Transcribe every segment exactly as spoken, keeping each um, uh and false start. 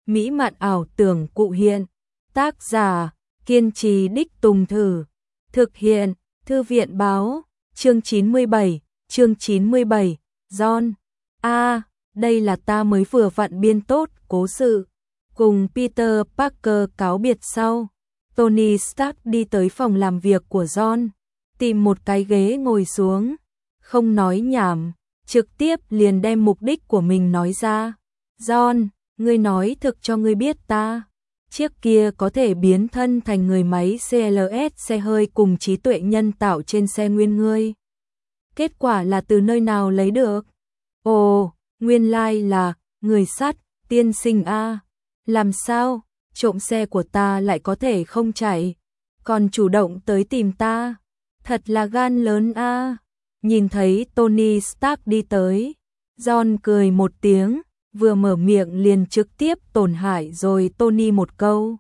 mỹ mạn ảo tưởng cụ hiện. Tác giả, kiên trì đích Tùng Thử. Thực hiện, Thư viện báo. Chương chín mươi bảy, chương chín mươi bảy, John. A, à, đây là ta mới vừa vặn biên tốt cố sự. Cùng Peter Parker cáo biệt sau, Tony Stark đi tới phòng làm việc của John, tìm một cái ghế ngồi xuống, không nói nhảm, trực tiếp liền đem mục đích của mình nói ra. John, ngươi nói thực cho ngươi biết ta. Chiếc kia có thể biến thân thành người máy xê lờ ét xe hơi cùng trí tuệ nhân tạo trên xe nguyên ngươi. Kết quả là từ nơi nào lấy được? Ồ, nguyên lai like là người sắt, tiên sinh a. Làm sao, trộm xe của ta lại có thể không chạy, còn chủ động tới tìm ta. Thật là gan lớn a. Nhìn thấy Tony Stark đi tới, John cười một tiếng, vừa mở miệng liền trực tiếp tổn hại rồi Tony một câu.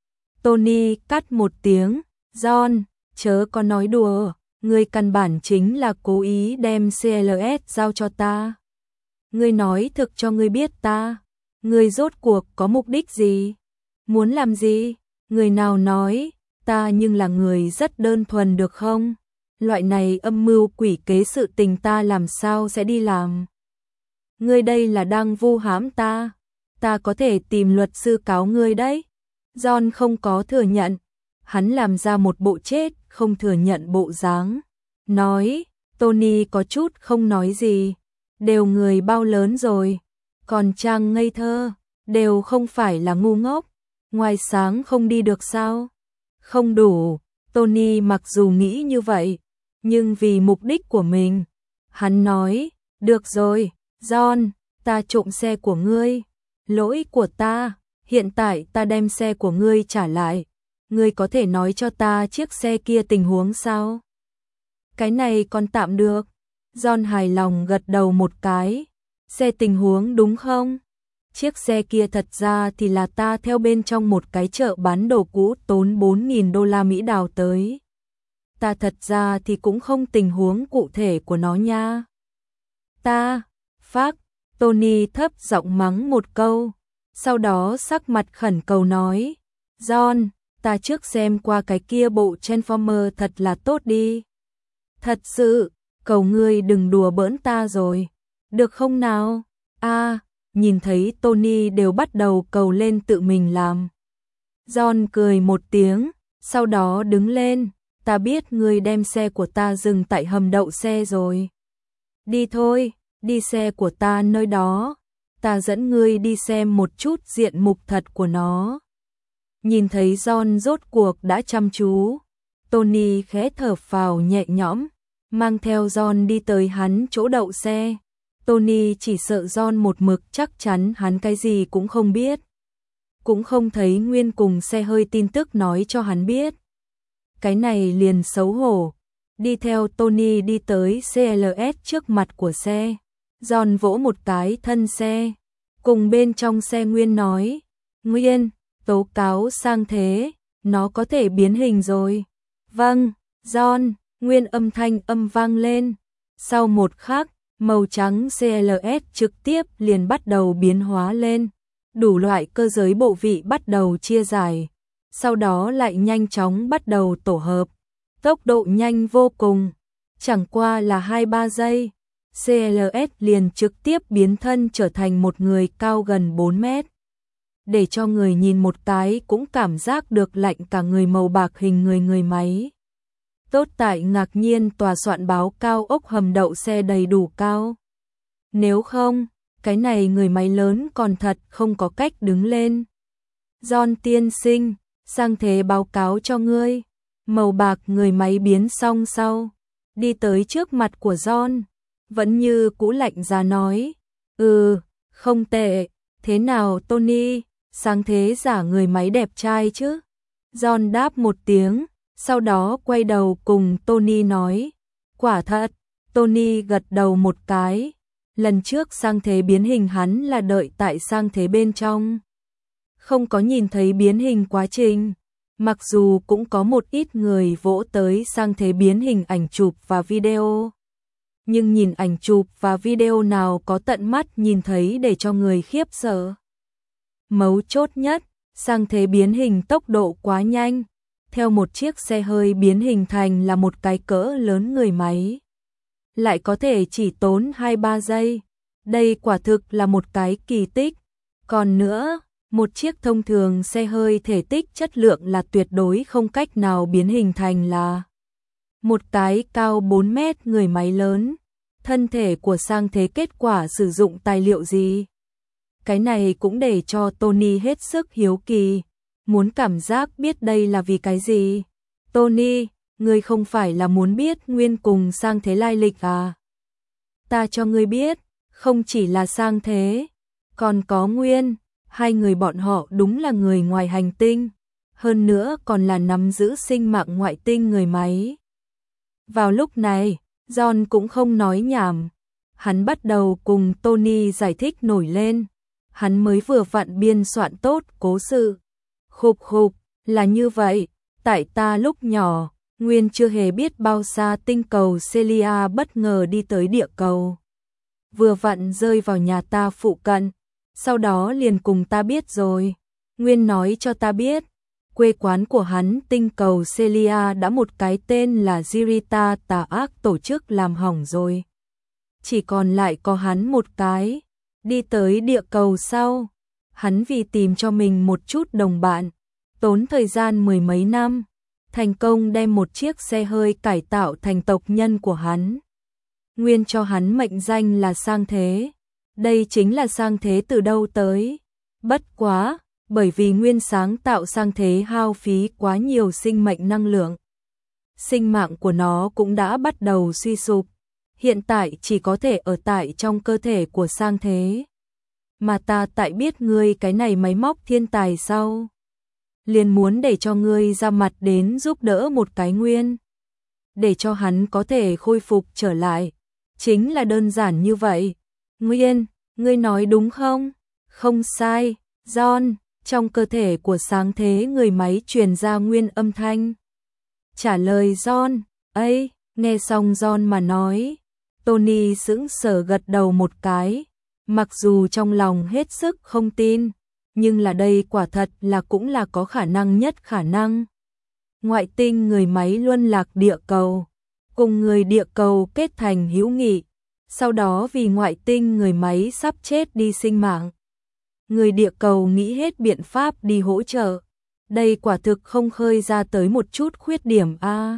Tony cắt một tiếng, John, chớ có nói đùa, ngươi căn bản chính là cố ý đem xê lờ ét giao cho ta. Ngươi nói thực cho ngươi biết ta, ngươi rốt cuộc có mục đích gì? Muốn làm gì? Người nào nói, ta nhưng là người rất đơn thuần được không? Loại này âm mưu quỷ kế sự tình ta làm sao sẽ đi làm? Ngươi đây là đang vu hãm ta, ta có thể tìm luật sư cáo ngươi đấy. John không có thừa nhận, hắn làm ra một bộ chết không thừa nhận bộ dáng. Nói, Tony có chút không nói gì, đều người bao lớn rồi, còn trang ngây thơ, đều không phải là ngu ngốc, ngoài sáng không đi được sao? Không đủ, Tony mặc dù nghĩ như vậy, nhưng vì mục đích của mình, hắn nói, được rồi, John, ta trộm xe của ngươi, lỗi của ta, hiện tại ta đem xe của ngươi trả lại, ngươi có thể nói cho ta chiếc xe kia tình huống sao? Cái này còn tạm được. John hài lòng gật đầu một cái, xe tình huống đúng không? Chiếc xe kia thật ra thì là ta theo bên trong một cái chợ bán đồ cũ tốn bốn nghìn đô la Mỹ đào tới. Ta thật ra thì cũng không tình huống cụ thể của nó nha. Ta, phác, Tony thấp giọng mắng một câu, sau đó sắc mặt khẩn cầu nói, John, ta trước xem qua cái kia bộ Transformer thật là tốt đi. Thật sự, cầu ngươi đừng đùa bỡn ta rồi, được không nào? A, à, nhìn thấy Tony đều bắt đầu cầu lên tự mình làm. John cười một tiếng, sau đó đứng lên, ta biết ngươi đem xe của ta dừng tại hầm đậu xe rồi. Đi thôi, đi xe của ta nơi đó, ta dẫn ngươi đi xem một chút diện mục thật của nó. Nhìn thấy John rốt cuộc đã chăm chú, Tony khẽ thở phào nhẹ nhõm, mang theo John đi tới hắn chỗ đậu xe. Tony chỉ sợ John một mực chắc chắn hắn cái gì cũng không biết, cũng không thấy nguyên cùng xe hơi tin tức nói cho hắn biết. Cái này liền xấu hổ, đi theo Tony đi tới xê lờ ét trước mặt của xe. John vỗ một cái thân xe, cùng bên trong xe Nguyên nói, Nguyên, tố cáo sang thế, nó có thể biến hình rồi. Vâng, John, Nguyên âm thanh âm vang lên. Sau một khắc, màu trắng xê lờ ét trực tiếp liền bắt đầu biến hóa lên, đủ loại cơ giới bộ vị bắt đầu chia giải, sau đó lại nhanh chóng bắt đầu tổ hợp, tốc độ nhanh vô cùng, chẳng qua là hai ba giây, xê lờ ét liền trực tiếp biến thân trở thành một người cao gần bốn mét. Để cho người nhìn một cái cũng cảm giác được lạnh cả người màu bạc hình người người máy. Tốt tại ngạc nhiên tòa soạn báo cao ốc hầm đậu xe đầy đủ cao. Nếu không, cái này người máy lớn còn thật không có cách đứng lên. John tiên sinh, sang thế báo cáo cho ngươi. Màu bạc người máy biến xong sau, đi tới trước mặt của John, vẫn như cũ lạnh giá nói, ừ, không tệ, thế nào Tony, sáng thế giả người máy đẹp trai chứ? John đáp một tiếng, sau đó quay đầu cùng Tony nói, quả thật. Tony gật đầu một cái, lần trước sang thế biến hình hắn là đợi tại sang thế bên trong, không có nhìn thấy biến hình quá trình. Mặc dù cũng có một ít người vỗ tới sang thế biến hình ảnh chụp và video, nhưng nhìn ảnh chụp và video nào có tận mắt nhìn thấy để cho người khiếp sợ. Mấu chốt nhất, sang thế biến hình tốc độ quá nhanh. Theo một chiếc xe hơi biến hình thành là một cái cỡ lớn người máy. Lại có thể chỉ tốn hai ba giây. Đây quả thực là một cái kỳ tích. Còn nữa, một chiếc thông thường xe hơi thể tích chất lượng là tuyệt đối không cách nào biến hình thành là một cái cao bốn mét người máy lớn. Thân thể của sang thế kết quả sử dụng tài liệu gì? Cái này cũng để cho Tony hết sức hiếu kỳ. Muốn cảm giác biết đây là vì cái gì? Tony, ngươi không phải là muốn biết nguyên cùng sang thế lai lịch à? Ta cho ngươi biết, không chỉ là sang thế, còn có nguyên, hai người bọn họ đúng là người ngoài hành tinh, hơn nữa còn là nắm giữ sinh mạng ngoại tinh người máy. Vào lúc này, John cũng không nói nhảm, hắn bắt đầu cùng Tony giải thích nổi lên, hắn mới vừa vặn biên soạn tốt cố sự. Khục khục, là như vậy, tại ta lúc nhỏ, Nguyên chưa hề biết bao xa tinh cầu Celia bất ngờ đi tới địa cầu. Vừa vặn rơi vào nhà ta phụ cận, sau đó liền cùng ta biết rồi. Nguyên nói cho ta biết, quê quán của hắn tinh cầu Celia đã một cái tên là Zirita tà ác tổ chức làm hỏng rồi. Chỉ còn lại có hắn một cái, đi tới địa cầu sau. Hắn vì tìm cho mình một chút đồng bạn, tốn thời gian mười mấy năm, thành công đem một chiếc xe hơi cải tạo thành tộc nhân của hắn. Nguyên cho hắn mệnh danh là sang thế. Đây chính là sang thế từ đâu tới. Bất quá, bởi vì Nguyên sáng tạo sang thế hao phí quá nhiều sinh mệnh năng lượng. Sinh mạng của nó cũng đã bắt đầu suy sụp. Hiện tại chỉ có thể ở tại trong cơ thể của sang thế. Mà ta tại biết ngươi cái này máy móc thiên tài sau. Liền muốn để cho ngươi ra mặt đến giúp đỡ một cái Nguyên. Để cho hắn có thể khôi phục trở lại. Chính là đơn giản như vậy. Nguyên, ngươi nói đúng không? Không sai, John, trong cơ thể của sáng thế người máy truyền ra nguyên âm thanh. Trả lời John, ấy, nghe xong John mà nói. Tony sững sờ gật đầu một cái. Mặc dù trong lòng hết sức không tin, nhưng là đây quả thật là cũng là có khả năng nhất khả năng. Ngoại tinh người máy luân lạc địa cầu, cùng người địa cầu kết thành hữu nghị, sau đó vì ngoại tinh người máy sắp chết đi sinh mạng. Người địa cầu nghĩ hết biện pháp đi hỗ trợ. Đây quả thực không khơi ra tới một chút khuyết điểm a. À,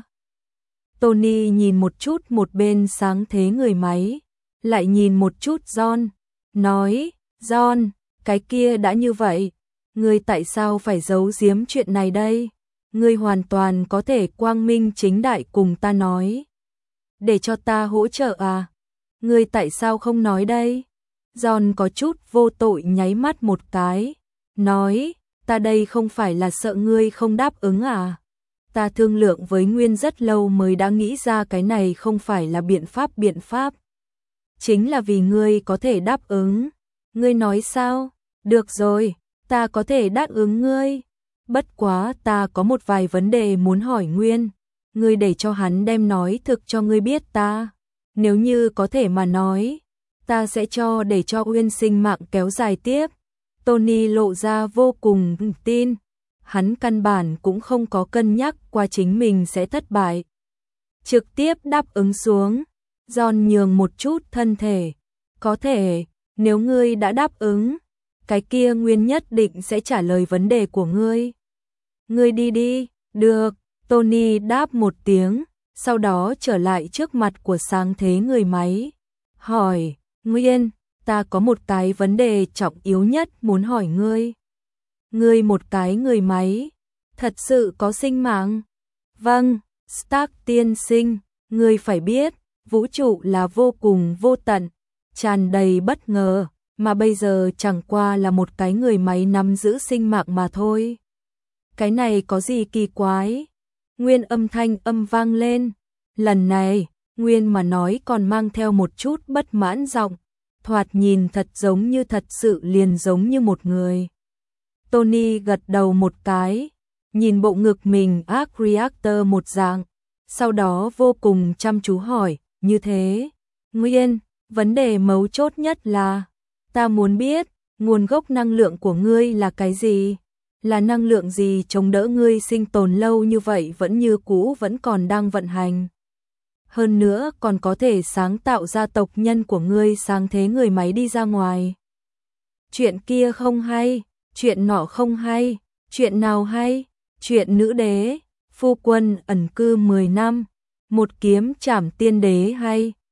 Tony nhìn một chút một bên sáng thế người máy, lại nhìn một chút John. Nói, John, cái kia đã như vậy, ngươi tại sao phải giấu giếm chuyện này đây? Ngươi hoàn toàn có thể quang minh chính đại cùng ta nói. Để cho ta hỗ trợ à? Ngươi tại sao không nói đây? John có chút vô tội nháy mắt một cái. Nói, ta đây không phải là sợ ngươi không đáp ứng à? Ta thương lượng với Nguyên rất lâu mới đã nghĩ ra cái này không phải là biện pháp biện pháp. Chính là vì ngươi có thể đáp ứng. Ngươi nói sao? Được rồi, ta có thể đáp ứng ngươi. Bất quá ta có một vài vấn đề muốn hỏi Nguyên. Ngươi để cho hắn đem nói thực cho ngươi biết ta. Nếu như có thể mà nói, ta sẽ cho để cho Nguyên sinh mạng kéo dài tiếp. Tony lộ ra vô cùng tin. Hắn căn bản cũng không có cân nhắc qua chính mình sẽ thất bại. Trực tiếp đáp ứng xuống. John nhường một chút thân thể. Có thể, nếu ngươi đã đáp ứng, cái kia Nguyên nhất định sẽ trả lời vấn đề của ngươi. Ngươi đi đi, được, Tony đáp một tiếng, sau đó trở lại trước mặt của sáng thế người máy. Hỏi, Nguyên, ta có một cái vấn đề trọng yếu nhất muốn hỏi ngươi. Ngươi một cái người máy, thật sự có sinh mạng? Vâng, Stark tiên sinh, ngươi phải biết, vũ trụ là vô cùng vô tận, tràn đầy bất ngờ, mà bây giờ chẳng qua là một cái người máy nắm giữ sinh mạng mà thôi. Cái này có gì kỳ quái? Nguyên âm thanh âm vang lên. Lần này, Nguyên mà nói còn mang theo một chút bất mãn giọng, thoạt nhìn thật giống như thật sự liền giống như một người. Tony gật đầu một cái, nhìn bộ ngực mình arc reactor một dạng, sau đó vô cùng chăm chú hỏi, như thế, Nguyên, vấn đề mấu chốt nhất là, ta muốn biết, nguồn gốc năng lượng của ngươi là cái gì? Là năng lượng gì chống đỡ ngươi sinh tồn lâu như vậy vẫn như cũ vẫn còn đang vận hành? Hơn nữa còn có thể sáng tạo ra tộc nhân của ngươi sáng thế người máy đi ra ngoài. Chuyện kia không hay, chuyện nọ không hay, chuyện nào hay? Chuyện nữ đế, phu quân ẩn cư mười năm, một kiếm trảm tiên đế hay?